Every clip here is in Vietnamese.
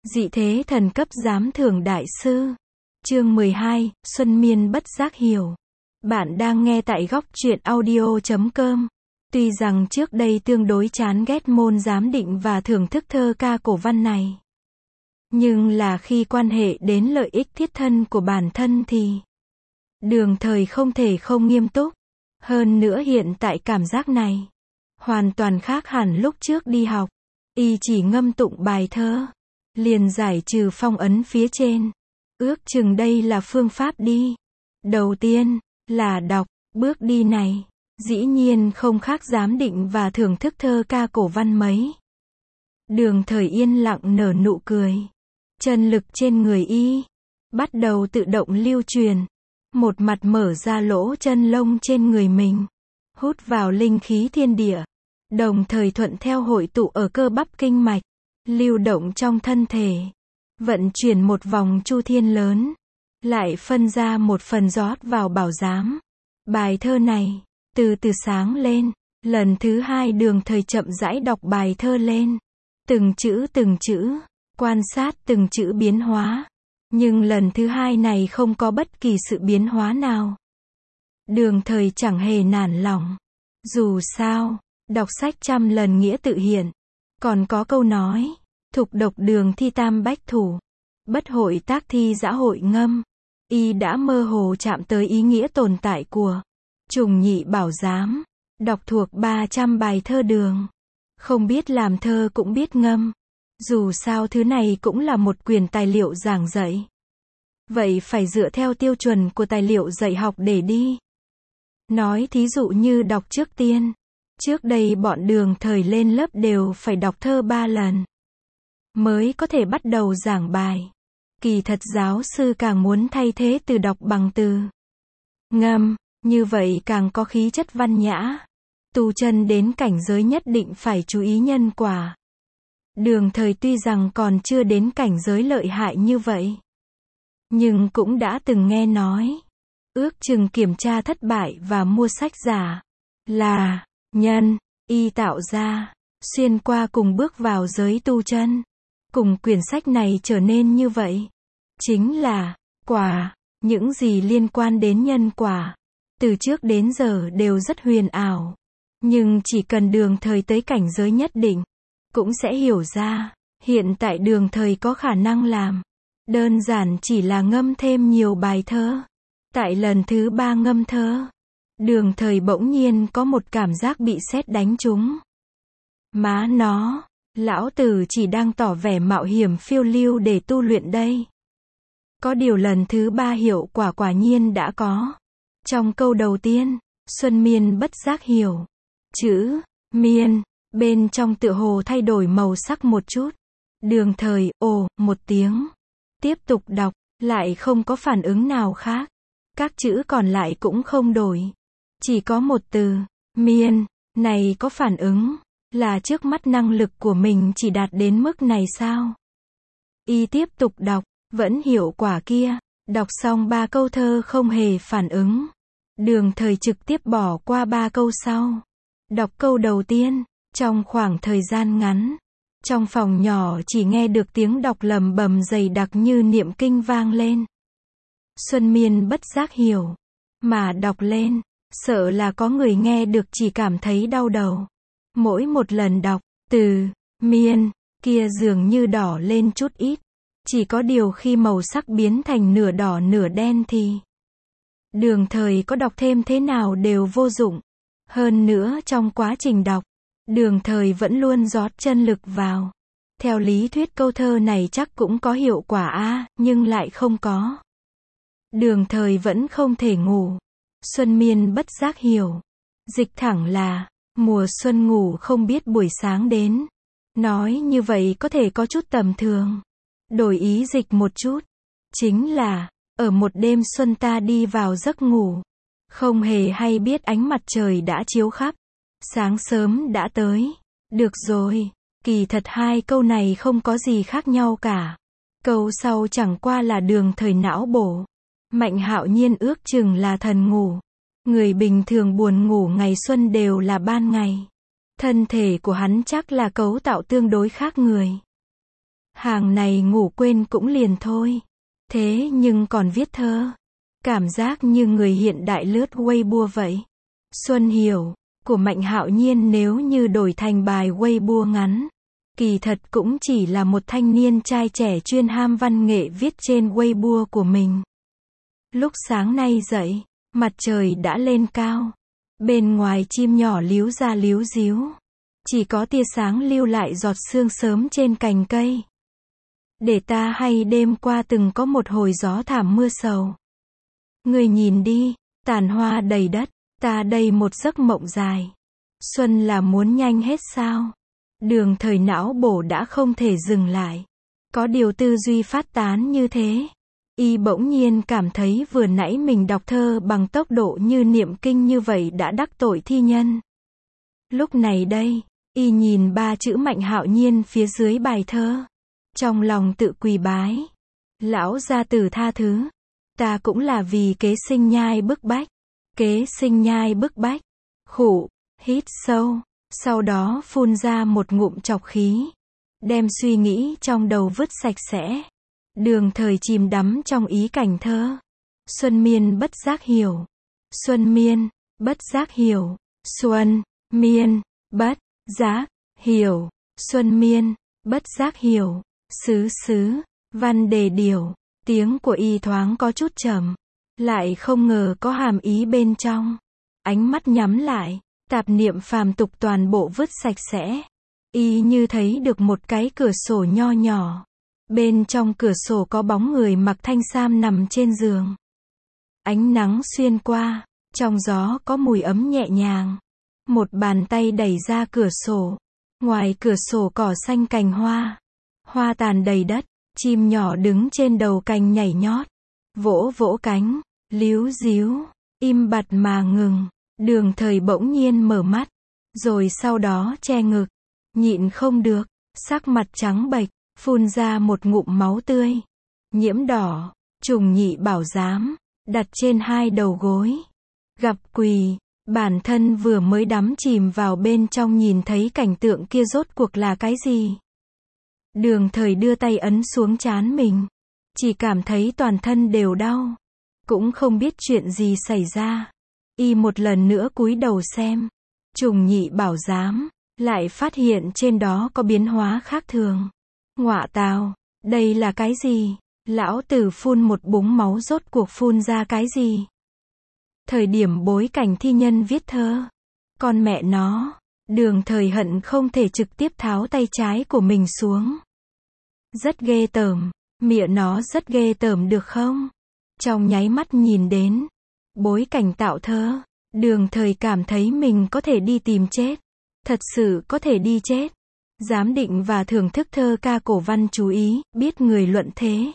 Dị thế thần cấp giám thưởng đại sư. Chương 12, Xuân Miên bất giác hiểu. Bạn đang nghe tại góc truyện audio.com. Tuy rằng trước đây tương đối chán ghét môn giám định và thưởng thức thơ ca cổ văn này, nhưng là khi quan hệ đến lợi ích thiết thân của bản thân thì Đường Thời không thể không nghiêm túc. Hơn nữa hiện tại cảm giác này hoàn toàn khác hẳn lúc trước đi học. Y chỉ ngâm tụng bài thơ liền giải trừ phong ấn phía trên. Ước chừng đây là phương pháp đi đầu tiên là đọc. Bước đi này dĩ nhiên không khác giám định và thưởng thức thơ ca cổ văn mấy. Đường Thời yên lặng nở nụ cười. Chân lực trên người y bắt đầu tự động lưu truyền. Một mặt mở ra lỗ chân lông trên người mình, hút vào linh khí thiên địa, đồng thời thuận theo hội tụ ở cơ bắp kinh mạch, lưu động trong thân thể, vận chuyển một vòng chu thiên lớn, lại phân ra một phần rót vào bảo giám. Bài thơ này từ từ sáng lên. Lần thứ hai Đường Thời chậm rãi đọc bài thơ lên, từng chữ, quan sát từng chữ biến hóa. Nhưng lần thứ hai này không có bất kỳ sự biến hóa nào. Đường Thời chẳng hề nản lòng. Dù sao, đọc sách trăm lần nghĩa tự hiện. Còn có câu nói, thục độc đường thi tam bách thủ, bất hội tác thi dã hội ngâm. Y đã mơ hồ chạm tới ý nghĩa tồn tại của trùng nhị bảo giám. Đọc thuộc 300 bài thơ Đường. Không biết làm thơ cũng biết ngâm. Dù sao thứ này cũng là một quyển tài liệu giảng dạy. Vậy phải dựa theo tiêu chuẩn của tài liệu dạy học để đi. Nói thí dụ như đọc trước tiên. Trước đây bọn Đường Thời lên lớp đều phải đọc thơ 3 lần mới có thể bắt đầu giảng bài. Kỳ thật giáo sư càng muốn thay thế từ đọc bằng từ ngâm, như vậy càng có khí chất văn nhã. Tu chân đến cảnh giới nhất định phải chú ý nhân quả. Đường Thời tuy rằng còn chưa đến cảnh giới lợi hại như vậy, nhưng cũng đã từng nghe nói, ước chừng kiểm tra thất bại và mua sách giả là nhân y tạo ra, xuyên qua cùng bước vào giới tu chân. Cùng quyển sách này trở nên như vậy, chính là quả. Những gì liên quan đến nhân quả, từ trước đến giờ đều rất huyền ảo. Nhưng chỉ cần Đường Thời tới cảnh giới nhất định, cũng sẽ hiểu ra. Hiện tại Đường Thời có khả năng làm, đơn giản chỉ là ngâm thêm nhiều bài thơ. Tại lần thứ 3 ngâm thơ, Đường Thời bỗng nhiên có một cảm giác bị sét đánh trúng. Má nó, lão tử chỉ đang tỏ vẻ mạo hiểm phiêu lưu để tu luyện đây. Có điều lần thứ 3 hiệu quả quả nhiên đã có. Trong câu đầu tiên, Xuân Miên bất giác hiểu. Chữ miên bên trong tựa hồ thay đổi màu sắc một chút. Đường Thời ồ một tiếng, tiếp tục đọc, lại không có phản ứng nào khác. Các chữ còn lại cũng không đổi, chỉ có một từ miên này có phản ứng. Là trước mắt năng lực của mình chỉ đạt đến mức này sao? Y tiếp tục đọc, vẫn hiệu quả kia. Đọc xong 3 câu thơ không hề phản ứng. Đường Thời trực tiếp bỏ qua 3 câu sau. Đọc câu đầu tiên. Trong khoảng thời gian ngắn, trong phòng nhỏ chỉ nghe được tiếng đọc lầm bầm dày đặc như niệm kinh vang lên. Xuân Miên bất giác hiểu, mà đọc lên, sợ là có người nghe được chỉ cảm thấy đau đầu. Mỗi một lần đọc, từ miên kia dường như đỏ lên chút ít. Chỉ có điều khi màu sắc biến thành nửa đỏ nửa đen thì Đường Thời có đọc thêm thế nào đều vô dụng. Hơn nữa trong quá trình đọc, Đường Thời vẫn luôn rót chân lực vào. Theo lý thuyết câu thơ này chắc cũng có hiệu quả nhưng lại không có. Đường Thời vẫn không thể ngủ. Xuân Miên bất giác hiểu. Dịch thẳng là mùa xuân ngủ không biết buổi sáng đến. Nói như vậy có thể có chút tầm thường. Đổi ý dịch một chút, chính là ở một đêm xuân ta đi vào giấc ngủ, không hề hay biết ánh mặt trời đã chiếu khắp, sáng sớm đã tới. Được rồi, kỳ thật 2 câu này không có gì khác nhau cả. Câu sau chẳng qua là Đường Thời não bổ. Mạnh Hạo Nhiên ước chừng là thần ngủ. Người bình thường buồn ngủ ngày xuân đều là ban ngày. Thân thể của hắn chắc là cấu tạo tương đối khác người. Hàng này ngủ quên cũng liền thôi. Thế nhưng còn viết thơ. Cảm giác như người hiện đại lướt Weibo vậy. Xuân Hiểu, của Mạnh Hạo Nhiên nếu như đổi thành bài Weibo ngắn. Kỳ thật cũng chỉ là một thanh niên trai trẻ chuyên ham văn nghệ viết trên Weibo của mình. Lúc sáng nay dậy, mặt trời đã lên cao. Bên ngoài chim nhỏ líu ra líu díu. Chỉ có tia sáng lưu lại giọt sương sớm trên cành cây. Để ta hay đêm qua từng có một hồi gió thảm mưa sầu. Người nhìn đi, tàn hoa đầy đất, ta đây một giấc mộng dài. Xuân là muốn nhanh hết sao? Đường thời não bổ đã không thể dừng lại. Có điều tư duy phát tán như thế. Y bỗng nhiên cảm thấy vừa nãy mình đọc thơ bằng tốc độ như niệm kinh như vậy đã đắc tội thi nhân. Lúc này đây, Y nhìn ba chữ Mạnh Hạo Nhiên phía dưới bài thơ. Trong lòng tự quỳ bái. Lão gia tử tha thứ. Ta cũng là vì kế sinh nhai bức bách. Kế sinh nhai bức bách. Khụ, hít sâu. Sau đó phun ra một ngụm trọc khí. Đem suy nghĩ trong đầu vứt sạch sẽ. Đường thời chìm đắm trong ý cảnh thơ. Xuân miên bất giác hiểu. Xuân miên, bất giác hiểu. Xuân, miên, bất, giác, hiểu. Xuân miên, bất giác hiểu. Xứ xứ, văn đề điều. Tiếng của Y thoáng có chút trầm. Lại không ngờ có hàm ý bên trong. Ánh mắt nhắm lại. Tạp niệm phàm tục toàn bộ vứt sạch sẽ. Y như thấy được một cái cửa sổ nho nhỏ. Bên trong cửa sổ có bóng người mặc thanh sam nằm trên giường. Ánh nắng xuyên qua, trong gió có mùi ấm nhẹ nhàng. Một bàn tay đẩy ra cửa sổ. Ngoài cửa sổ cỏ xanh cành hoa. Hoa tàn đầy đất, chim nhỏ đứng trên đầu cành nhảy nhót. Vỗ vỗ cánh, líu díu, im bặt mà ngừng. Đường thời bỗng nhiên mở mắt, rồi sau đó che ngực, nhịn không được, sắc mặt trắng bệch, phun ra một ngụm máu tươi, nhiễm đỏ, Trùng Nhị Bảo Giám, đặt trên hai đầu gối, gặp quỳ, bản thân vừa mới đắm chìm vào bên trong nhìn thấy cảnh tượng kia rốt cuộc là cái gì. Đường thời đưa tay ấn xuống trán mình, chỉ cảm thấy toàn thân đều đau, cũng không biết chuyện gì xảy ra. Y một lần nữa cúi đầu xem, Trùng Nhị Bảo Giám, lại phát hiện trên đó có biến hóa khác thường. Ngọa tào, đây là cái gì? Lão tử phun một búng máu rốt cuộc phun ra cái gì? Thời điểm bối cảnh thi nhân viết thơ. Con mẹ nó, đường thời hận không thể trực tiếp tháo tay trái của mình xuống. Rất ghê tởm, mịa nó rất ghê tởm được không? Trong nháy mắt nhìn đến bối cảnh tạo thơ, đường thời cảm thấy mình có thể đi tìm chết. Thật sự có thể đi chết. Giám định và thưởng thức thơ ca cổ văn chú ý, biết người luận thế.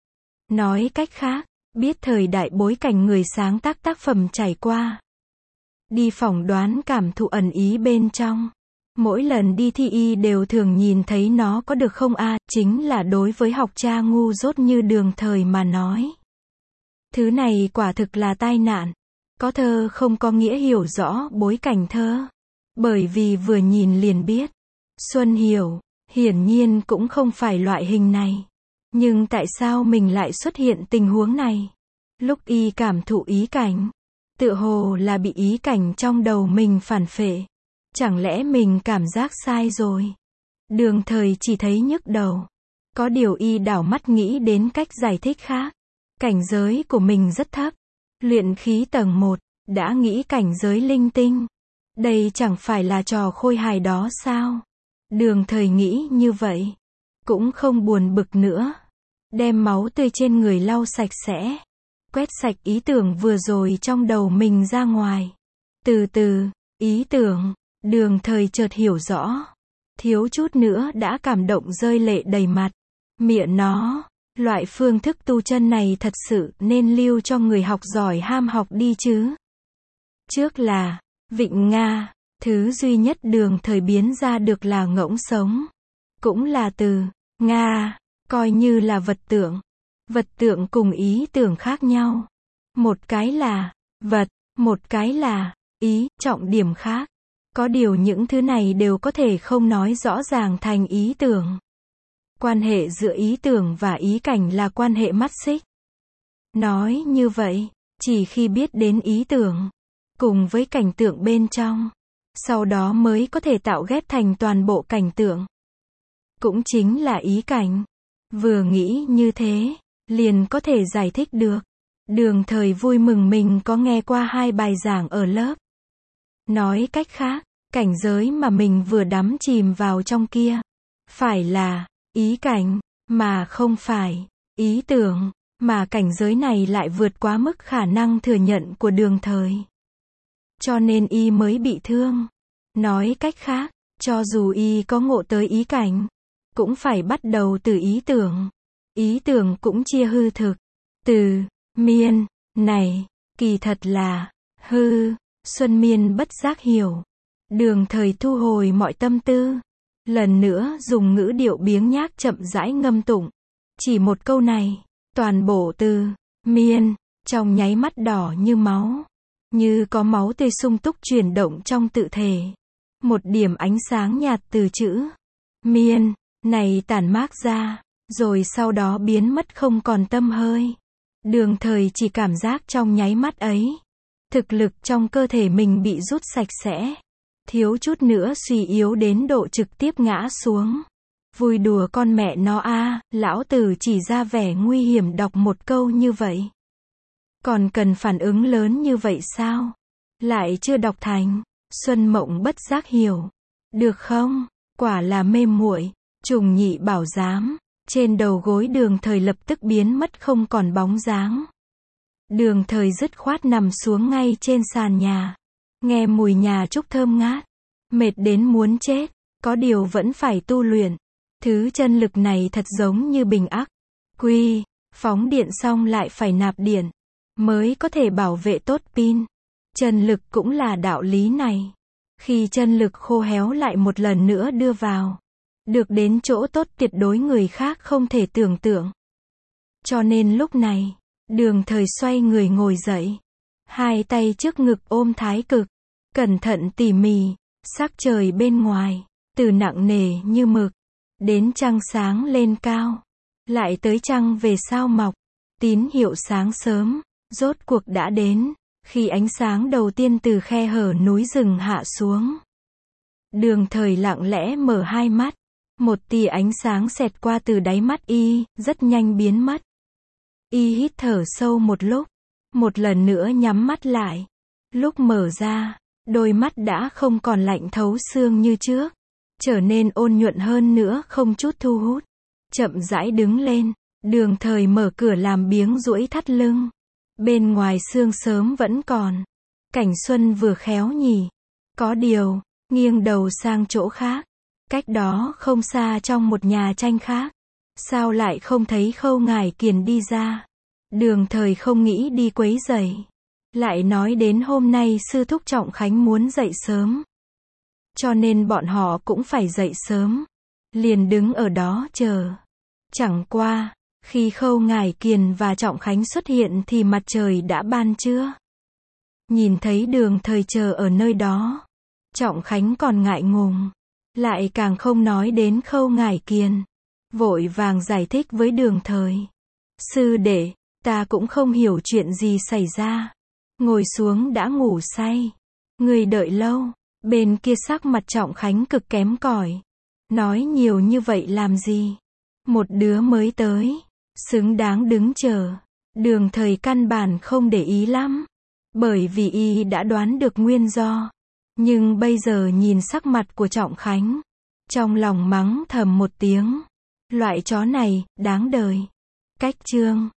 Nói cách khác, biết thời đại bối cảnh người sáng tác tác phẩm trải qua. Đi phỏng đoán cảm thụ ẩn ý bên trong. Mỗi lần đi thi Y đều thường nhìn thấy nó có được không chính là đối với học cha ngu dốt như đường thời mà nói. Thứ này quả thực là tai nạn. Có thơ không có nghĩa hiểu rõ bối cảnh thơ. Bởi vì vừa nhìn liền biết. Xuân Hiểu, hiển nhiên cũng không phải loại hình này. Nhưng tại sao mình lại xuất hiện tình huống này? Lúc Y cảm thụ ý cảnh, tựa hồ là bị ý cảnh trong đầu mình phản phệ. Chẳng lẽ mình cảm giác sai rồi? Đường thời chỉ thấy nhức đầu. Có điều Y đảo mắt nghĩ đến cách giải thích khác. Cảnh giới của mình rất thấp. Luyện khí tầng 1, đã nghĩ cảnh giới linh tinh. Đây chẳng phải là trò khôi hài đó sao? Đường thời nghĩ như vậy. Cũng không buồn bực nữa. Đem máu tươi trên người lau sạch sẽ. Quét sạch ý tưởng vừa rồi trong đầu mình ra ngoài. Từ từ, ý tưởng, đường thời chợt hiểu rõ. Thiếu chút nữa đã cảm động rơi lệ đầy mặt. Mịa nó, loại phương thức tu chân này thật sự nên lưu cho người học giỏi ham học đi chứ. Trước là Vịnh Nga, thứ duy nhất đường thời biến ra được là ngỗng sống. Cũng là từ Nga, coi như là vật tượng. Vật tượng cùng ý tưởng khác nhau. Một cái là vật, một cái là ý, trọng điểm khác. Có điều những thứ này đều có thể không nói rõ ràng thành ý tưởng. Quan hệ giữa ý tưởng và ý cảnh là quan hệ mắt xích. Nói như vậy, chỉ khi biết đến ý tưởng, cùng với cảnh tượng bên trong, sau đó mới có thể tạo ghép thành toàn bộ cảnh tượng. Cũng chính là ý cảnh. Vừa nghĩ như thế, liền có thể giải thích được. Đường Thời vui mừng mình có nghe qua 2 bài giảng ở lớp. Nói cách khác, cảnh giới mà mình vừa đắm chìm vào trong kia, phải là ý cảnh, mà không phải ý tưởng, mà cảnh giới này lại vượt quá mức khả năng thừa nhận của Đường Thời. Cho nên y mới bị thương. Nói cách khác, cho dù y có ngộ tới ý cảnh, cũng phải bắt đầu từ ý tưởng. Ý tưởng cũng chia hư thực. Từ miên này, kỳ thật là hư. Xuân Miên bất giác hiểu. Đường Thời thu hồi mọi tâm tư, lần nữa dùng ngữ điệu biếng nhác chậm rãi ngâm tụng. Chỉ một câu này, toàn bộ từ miên trong nháy mắt đỏ như máu, như có máu tươi sung túc chuyển động trong tự thể. Một điểm ánh sáng nhạt từ chữ miên này tản mát ra, rồi sau đó biến mất không còn tăm hơi. Đường Thời chỉ cảm giác trong nháy mắt ấy, thực lực trong cơ thể mình bị rút sạch sẽ, thiếu chút nữa suy yếu đến độ trực tiếp ngã xuống. Vui đùa con mẹ nó a, lão tử chỉ ra vẻ nguy hiểm đọc một câu như vậy. Còn cần phản ứng lớn như vậy sao? Lại chưa đọc thành. Xuân Mộng bất giác hiểu. Được không? Quả là mê muội. Trùng Nhị bảo giám. Trên đầu gối Đường Thời lập tức biến mất không còn bóng dáng. Đường Thời dứt khoát nằm xuống ngay trên sàn nhà. Nghe mùi nhà trúc thơm ngát. Mệt đến muốn chết. Có điều vẫn phải tu luyện. Thứ chân lực này thật giống như bình ắc quy. Phóng điện xong lại phải nạp điện, mới có thể bảo vệ tốt pin. Chân lực cũng là đạo lý này. Khi chân lực khô héo lại một lần nữa đưa vào, được đến chỗ tốt tuyệt đối người khác không thể tưởng tượng. Cho nên lúc này, Đường Thời xoay người ngồi dậy. 2 tay trước ngực ôm thái cực. Cẩn thận tỉ mỉ. Sắc trời bên ngoài, từ nặng nề như mực, đến trăng sáng lên cao, lại tới trăng về sao mọc. Tín hiệu sáng sớm, rốt cuộc đã đến. Khi ánh sáng đầu tiên từ khe hở núi rừng hạ xuống, Đường Thời lặng lẽ mở 2 mắt. Một tia ánh sáng xẹt qua từ đáy mắt y, rất nhanh biến mất. Y hít thở sâu một lúc, một lần nữa nhắm mắt lại. Lúc mở ra, đôi mắt đã không còn lạnh thấu xương như trước, trở nên ôn nhuận hơn nữa, không chút thu hút. Chậm rãi đứng lên, Đường Thời mở cửa làm biếng duỗi thắt lưng. Bên ngoài sương sớm vẫn còn. Cảnh xuân vừa khéo nhỉ. Có điều, nghiêng đầu sang chỗ khác. Cách đó không xa trong một nhà tranh khác. Sao lại không thấy Khâu Ngải Kiền đi ra? Đường Thời không nghĩ đi quấy rầy. Lại nói đến hôm nay sư thúc Trọng Khánh muốn dậy sớm, cho nên bọn họ cũng phải dậy sớm. Liền đứng ở đó chờ. Chẳng qua, khi Khâu Ngải Kiền và Trọng Khánh xuất hiện thì mặt trời đã ban trưa. Nhìn thấy Đường Thời chờ ở nơi đó, Trọng Khánh còn ngại ngùng, lại càng không nói đến Khâu Ngải Kiền. Vội vàng giải thích với Đường Thời. Sư đệ, ta cũng không hiểu chuyện gì xảy ra. Ngồi xuống đã ngủ say. Người đợi lâu. Bên kia sắc mặt Trọng Khánh cực kém cỏi. Nói nhiều như vậy làm gì? Một đứa mới tới, xứng đáng đứng chờ. Đường Thời căn bản không để ý lắm, bởi vì y đã đoán được nguyên do. Nhưng bây giờ nhìn sắc mặt của Trọng Khánh, trong lòng mắng thầm một tiếng. Loại chó này, đáng đời. Cách chương